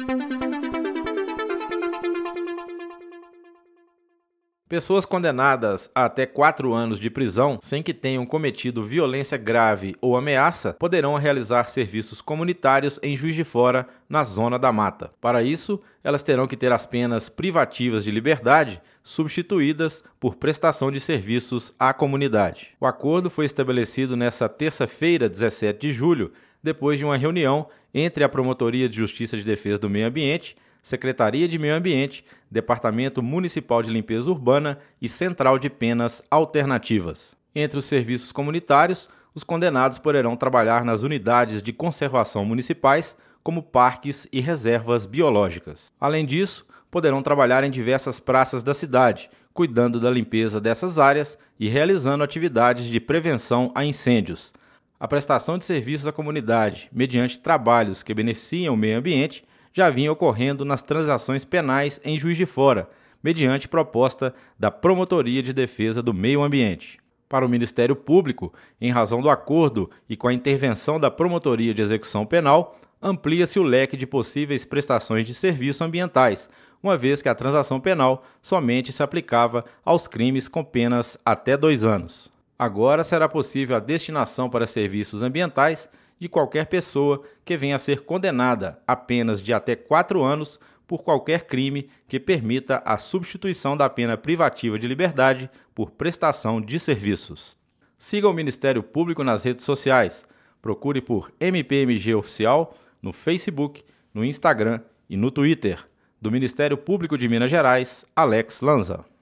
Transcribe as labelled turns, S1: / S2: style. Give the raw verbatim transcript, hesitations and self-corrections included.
S1: Pessoas condenadas a até quatro anos de prisão sem que tenham cometido violência grave ou ameaça poderão realizar serviços comunitários em Juiz de Fora, na Zona da Mata. Para isso, elas terão que ter as penas privativas de liberdade substituídas por prestação de serviços à comunidade. O acordo foi estabelecido nesta terça-feira, dezessete de julho, depois de uma reunião entre a Promotoria de Justiça de Defesa do Meio Ambiente, Secretaria de Meio Ambiente, Departamento Municipal de Limpeza Urbana e Central de Penas Alternativas. Entre os serviços comunitários, os condenados poderão trabalhar nas unidades de conservação municipais, como parques e reservas biológicas. Além disso, poderão trabalhar em diversas praças da cidade, cuidando da limpeza dessas áreas e realizando atividades de prevenção a incêndios. A prestação de serviços à comunidade, mediante trabalhos que beneficiam o meio ambiente, já vinha ocorrendo nas transações penais em Juiz de Fora, mediante proposta da Promotoria de Defesa do Meio Ambiente. Para o Ministério Público, em razão do acordo e com a intervenção da Promotoria de Execução Penal, amplia-se o leque de possíveis prestações de serviços ambientais, uma vez que a transação penal somente se aplicava aos crimes com penas até dois anos. Agora será possível a destinação para serviços ambientais de qualquer pessoa que venha a ser condenada a penas de até quatro anos por qualquer crime que permita a substituição da pena privativa de liberdade por prestação de serviços. Siga o Ministério Público nas redes sociais. Procure por M P M G Oficial no Facebook, no Instagram e no Twitter. Do Ministério Público de Minas Gerais, Alex Lanza.